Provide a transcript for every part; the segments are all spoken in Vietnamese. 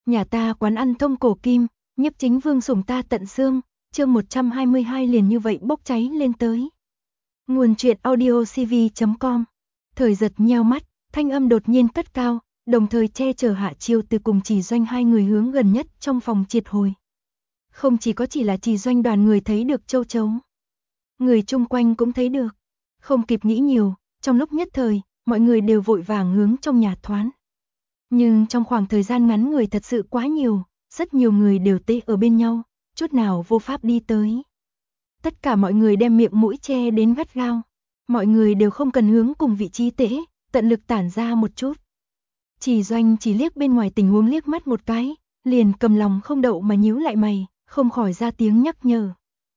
Nhà ta quán ăn thông cổ kim, nhiếp chính vương sủng ta tận xương, chương 122 liền như vậy bốc cháy lên tới. Nguồn truyện audiocv.com. Thời giật nheo mắt, thanh âm đột nhiên cất cao, đồng thời che chở Hạ Chiêu Từ cùng Chỉ Doanh hai người hướng gần nhất trong phòng triệt hồi. Không chỉ là Chỉ Doanh đoàn người thấy được châu chấu, người chung quanh cũng thấy được. Không kịp nghĩ nhiều, trong lúc nhất thời, mọi người đều vội vàng hướng trong nhà thoán. Nhưng trong khoảng thời gian ngắn người thật sự quá nhiều, rất nhiều người đều tê ở bên nhau, chút nào vô pháp đi tới. Tất cả mọi người đem miệng mũi che đến gắt gao. Mọi người đều không cần hướng cùng vị trí tễ, tận lực tản ra một chút. Chỉ Doanh chỉ liếc bên ngoài tình huống liếc mắt một cái, liền cầm lòng không đậu mà nhíu lại mày, không khỏi ra tiếng nhắc nhở.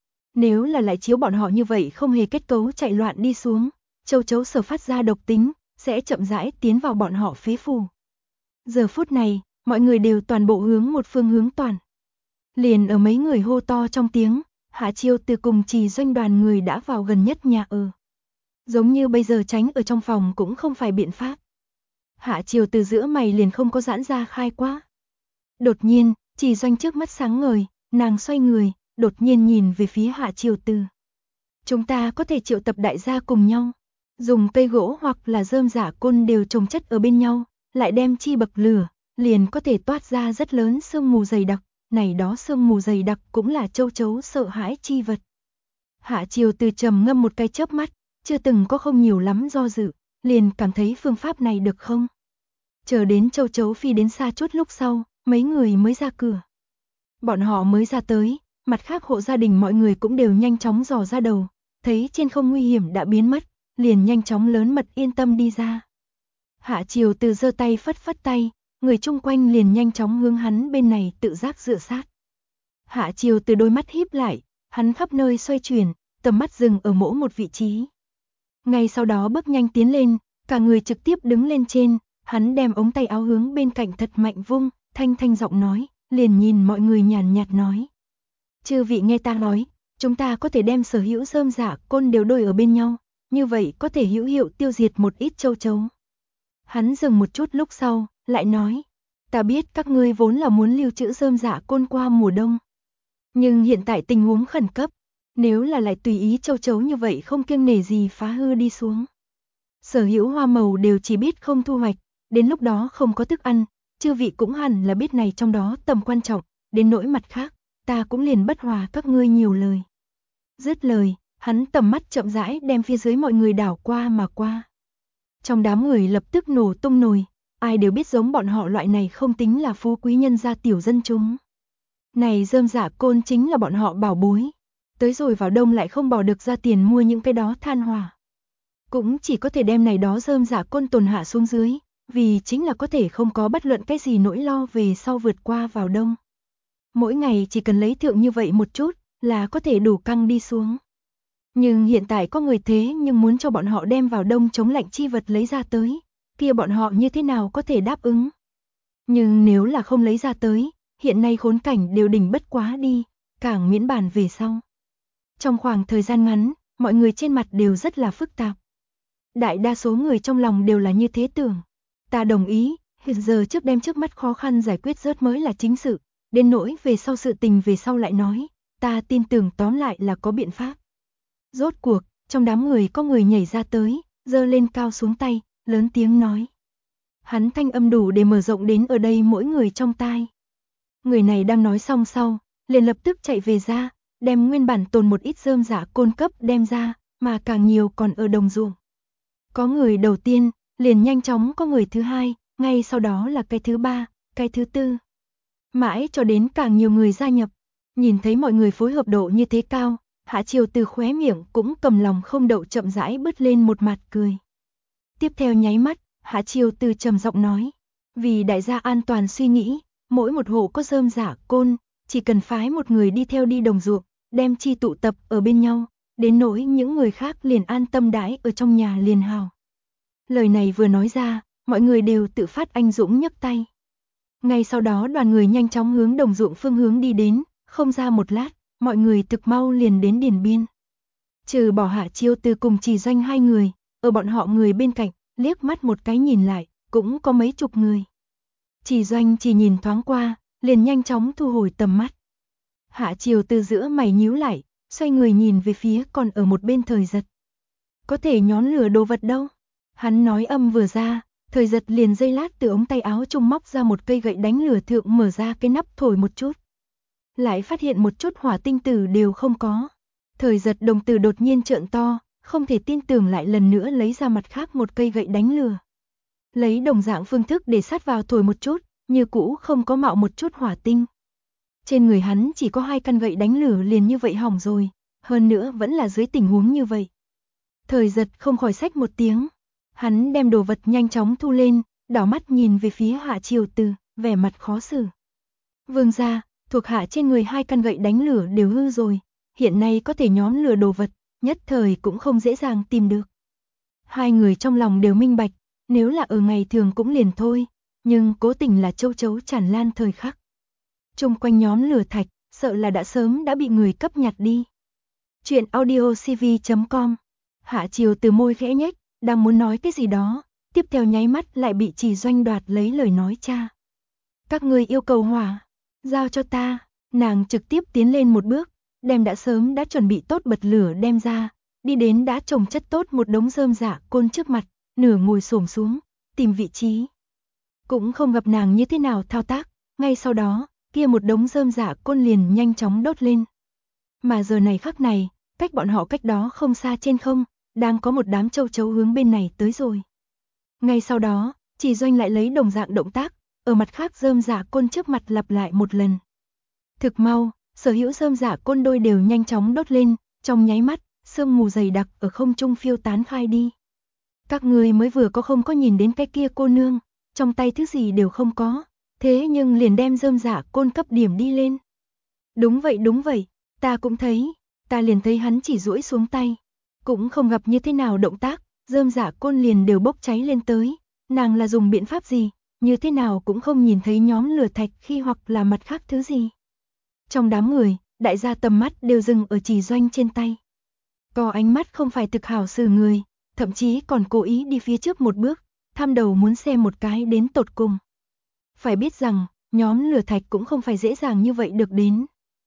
Nếu là lại chiếu bọn họ như vậy không hề kết cấu chạy loạn đi xuống, châu chấu sở phát ra độc tính, sẽ chậm rãi tiến vào bọn họ phế phủ. Giờ phút này, mọi người đều toàn bộ hướng một phương hướng toàn. Liền ở mấy người hô to trong tiếng, Hạ Chiêu Từ cùng Chỉ Doanh đoàn người đã vào gần nhất nhà ở. Giống như bây giờ tránh ở trong phòng cũng không phải biện pháp. Hạ Chiêu Từ giữa mày liền không có giãn ra khai quá. Đột nhiên, Chỉ Doanh trước mắt sáng ngời, nàng xoay người, đột nhiên nhìn về phía Hạ Chiêu Từ. Chúng ta có thể triệu tập đại gia cùng nhau, dùng cây gỗ hoặc là rơm rả côn đều chồng chất ở bên nhau, lại đem chi bậc lửa, liền có thể toát ra rất lớn sương mù dày đặc, này đó sương mù dày đặc cũng là châu chấu sợ hãi chi vật. Hạ Chiêu Từ trầm ngâm một cái chớp mắt, chưa từng có không nhiều lắm do dự, liền cảm thấy phương pháp này được không? Chờ đến châu chấu phi đến xa chút lúc sau, mấy người mới ra cửa. Bọn họ mới ra tới, mặt khác hộ gia đình mọi người cũng đều nhanh chóng dò ra đầu, thấy trên không nguy hiểm đã biến mất, liền nhanh chóng lớn mật yên tâm đi ra. Hạ Chiêu Từ giơ tay phất phất tay, người chung quanh liền nhanh chóng hướng hắn bên này tự giác dựa sát. Hạ Chiêu Từ đôi mắt híp lại, hắn khắp nơi xoay chuyển, tầm mắt dừng ở mỗi một vị trí. Ngay sau đó bước nhanh tiến lên, cả người trực tiếp đứng lên trên, hắn đem ống tay áo hướng bên cạnh thật mạnh vung, thanh giọng nói, liền nhìn mọi người nhàn nhạt nói. Chư vị nghe ta nói, chúng ta có thể đem sở hữu rơm rả côn đều đôi ở bên nhau, như vậy có thể hữu hiệu tiêu diệt một ít châu chấu. Hắn dừng một chút lúc sau, lại nói, ta biết các ngươi vốn là muốn lưu trữ rơm rả côn qua mùa đông. Nhưng hiện tại tình huống khẩn cấp, nếu là lại tùy ý châu chấu như vậy không kiêng nể gì phá hư đi xuống. Sở hữu hoa màu đều chỉ biết không thu hoạch, đến lúc đó không có thức ăn, chư vị cũng hẳn là biết này trong đó tầm quan trọng, đến nỗi mặt khác, ta cũng liền bất hòa các ngươi nhiều lời. Dứt lời, hắn tầm mắt chậm rãi đem phía dưới mọi người đảo qua mà qua. Trong đám người lập tức nổ tung nồi, ai đều biết giống bọn họ loại này không tính là phú quý nhân gia tiểu dân chúng. Này rơm rả côn chính là bọn họ bảo bối, tới rồi vào đông lại không bỏ được ra tiền mua những cái đó than hỏa. Cũng chỉ có thể đem này đó rơm rả côn tồn hạ xuống dưới, vì chính là có thể không có bất luận cái gì nỗi lo về sau vượt qua vào đông. Mỗi ngày chỉ cần lấy thượng như vậy một chút, là có thể đủ căng đi xuống. Nhưng hiện tại có người thế nhưng muốn cho bọn họ đem vào đông chống lạnh chi vật lấy ra tới, kia bọn họ như thế nào có thể đáp ứng. Nhưng nếu là không lấy ra tới, hiện nay khốn cảnh đều đỉnh bất quá đi, càng miễn bàn về sau. Trong khoảng thời gian ngắn, mọi người trên mặt đều rất là phức tạp. Đại đa số người trong lòng đều là như thế tưởng. Ta đồng ý, hiện giờ trước đem trước mắt khó khăn giải quyết rớt mới là chính sự, đến nỗi về sau sự tình về sau lại nói, ta tin tưởng tóm lại là có biện pháp. Rốt cuộc, trong đám người có người nhảy ra tới, giơ lên cao xuống tay, lớn tiếng nói. Hắn thanh âm đủ để mở rộng đến ở đây mỗi người trong tai. Người này đang nói xong sau, liền lập tức chạy về ra, đem nguyên bản tồn một ít rơm rả côn cấp đem ra, mà càng nhiều còn ở đồng ruộng. Có người đầu tiên, liền nhanh chóng có người thứ hai, ngay sau đó là cái thứ ba, cái thứ tư. Mãi cho đến càng nhiều người gia nhập, nhìn thấy mọi người phối hợp độ như thế cao, Hạ Chiêu Từ khóe miệng cũng cầm lòng không đậu chậm rãi bứt lên một mặt cười. Tiếp theo nháy mắt, Hạ Chiêu Từ trầm giọng nói, vì đại gia an toàn suy nghĩ, mỗi một hộ có rơm rả côn, chỉ cần phái một người đi theo đi đồng ruộng, đem chi tụ tập ở bên nhau, đến nỗi những người khác liền an tâm đãi ở trong nhà liền hào. Lời này vừa nói ra, mọi người đều tự phát anh dũng nhấc tay. Ngay sau đó đoàn người nhanh chóng hướng đồng ruộng phương hướng đi đến, không ra một lát, mọi người thực mau liền đến điền biên. Trừ bỏ Hạ Chiêu Từ cùng Chỉ Doanh hai người, ở bọn họ người bên cạnh, liếc mắt một cái nhìn lại, cũng có mấy chục người. Chỉ Doanh chỉ nhìn thoáng qua, liền nhanh chóng thu hồi tầm mắt. Hạ Chiều từ giữa mày nhíu lại, xoay người nhìn về phía còn ở một bên Thời Giật. Có thể nhón lửa đồ vật đâu? Hắn nói âm vừa ra, Thời Giật liền giây lát từ ống tay áo trung móc ra một cây gậy đánh lửa thượng mở ra cái nắp thổi một chút. Lại phát hiện một chút hỏa tinh tử đều không có. Thời Giật đồng tử đột nhiên trợn to, không thể tin tưởng lại lần nữa lấy ra mặt khác một cây gậy đánh lửa. Lấy đồng dạng phương thức để sát vào thổi một chút, như cũ không có mạo một chút hỏa tinh. Trên người hắn chỉ có 2 căn gậy đánh lửa liền như vậy hỏng rồi, hơn nữa vẫn là dưới tình huống như vậy. Thời Giật không khỏi xách một tiếng, hắn đem đồ vật nhanh chóng thu lên, đảo mắt nhìn về phía Hạ Chiều Từ, vẻ mặt khó xử. Vương gia, thuộc hạ trên người 2 căn gậy đánh lửa đều hư rồi, hiện nay có thể nhóm lửa đồ vật, nhất thời cũng không dễ dàng tìm được. Hai người trong lòng đều minh bạch, nếu là ở ngày thường cũng liền thôi, nhưng cố tình là châu chấu tràn lan thời khắc. Chung quanh nhóm lửa thạch, sợ là đã sớm đã bị người cấp nhặt đi. Chuyện audiocv.com. Hạ Chiều Từ môi khẽ nhếch, đang muốn nói cái gì đó, tiếp theo nháy mắt lại bị Chỉ Doanh đoạt lấy lời nói cha. Các ngươi yêu cầu hỏa, giao cho ta. Nàng trực tiếp tiến lên một bước, đem đã sớm đã chuẩn bị tốt bật lửa đem ra, đi đến đã trồng chất tốt một đống rơm rạ côn trước mặt, nửa ngồi xổm xuống, tìm vị trí. Cũng không gặp nàng như thế nào thao tác, ngay sau đó, kia một đống rơm rạ côn liền nhanh chóng đốt lên. Mà giờ này khắc này, cách bọn họ cách đó không xa trên không, đang có một đám châu chấu hướng bên này tới rồi. Ngay sau đó, Chỉ Doanh lại lấy đồng dạng động tác, ở mặt khác rơm rạ côn trước mặt lặp lại một lần. Thực mau, sở hữu rơm rạ côn đôi đều nhanh chóng đốt lên, trong nháy mắt, sương mù dày đặc ở không trung phiêu tán khai đi. Các người mới vừa có không có nhìn đến cái kia cô nương, trong tay thứ gì đều không có, thế nhưng liền đem rơm rạ côn cấp điểm đi lên. Đúng vậy, ta cũng thấy, ta liền thấy hắn chỉ duỗi xuống tay, cũng không gặp như thế nào động tác, rơm rạ côn liền đều bốc cháy lên tới, nàng là dùng biện pháp gì, như thế nào cũng không nhìn thấy nhóm lửa thạch khi hoặc là mặt khác thứ gì. Trong đám người, đại gia tầm mắt đều dừng ở Chỉ Doanh trên tay. Có ánh mắt không phải thực hảo xử người, thậm chí còn cố ý đi phía trước một bước, tham đầu muốn xem một cái đến tột cùng. Phải biết rằng, nhóm lửa thạch cũng không phải dễ dàng như vậy được đến.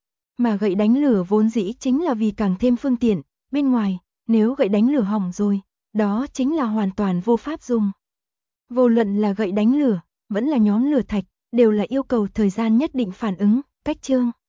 Mà gậy đánh lửa vốn dĩ chính là vì càng thêm phương tiện, bên ngoài, nếu gậy đánh lửa hỏng rồi, đó chính là hoàn toàn vô pháp dùng. Vô luận là gậy đánh lửa, vẫn là nhóm lửa thạch, đều là yêu cầu thời gian nhất định phản ứng, cách chương.